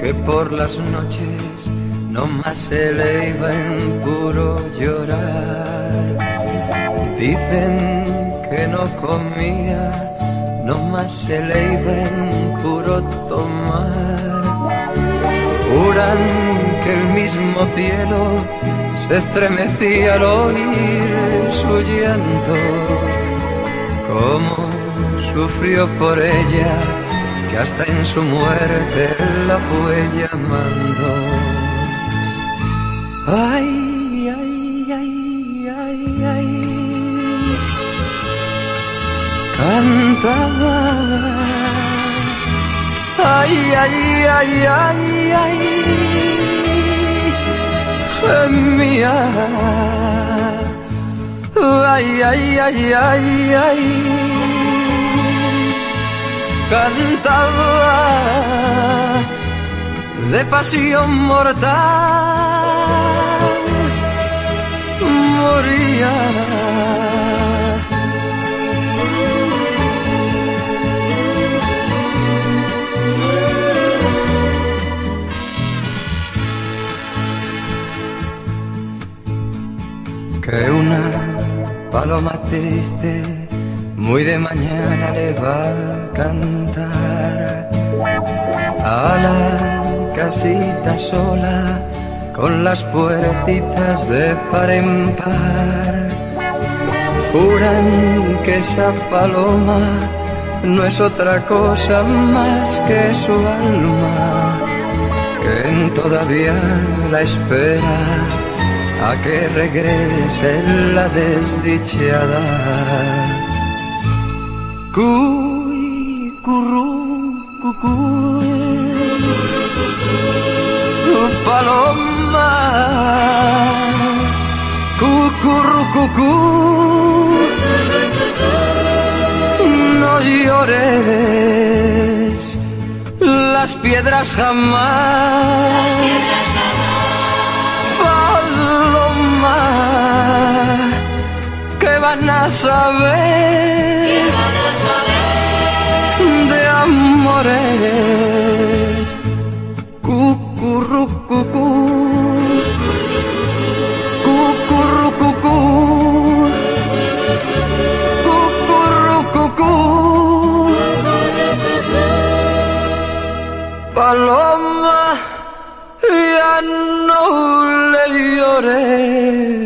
que por las noches no más se le iba en puro llorar. Dicen que no comía, no más se le iba en puro tomar. Juran que el mismo cielo se estremecía al oír su llanto. Cómo sufrió por ella, que hasta en su muerte la fue llamando. Ay, ay, ay, ay, ay, cantaba. Ay, ay, ay, ay, ay, gemía. Ay, ay, ay, ay, ay, cantaba de pasión mortal, moría. Que una paloma triste muy de mañana le va a cantar a la casita sola con las puertitas de par en par. Juran que esa paloma no es otra cosa más que su alma, que todavía la espera a que regrese la desdichada. Cuy, curru, cucú, paloma, cucurru, cucú, no llores, las piedras jamás. Paloma, ¿qué van a saber de amores? Cucurru, cucú, cucurru, cucú, cucurru, cucú. Paloma, ya no le llores.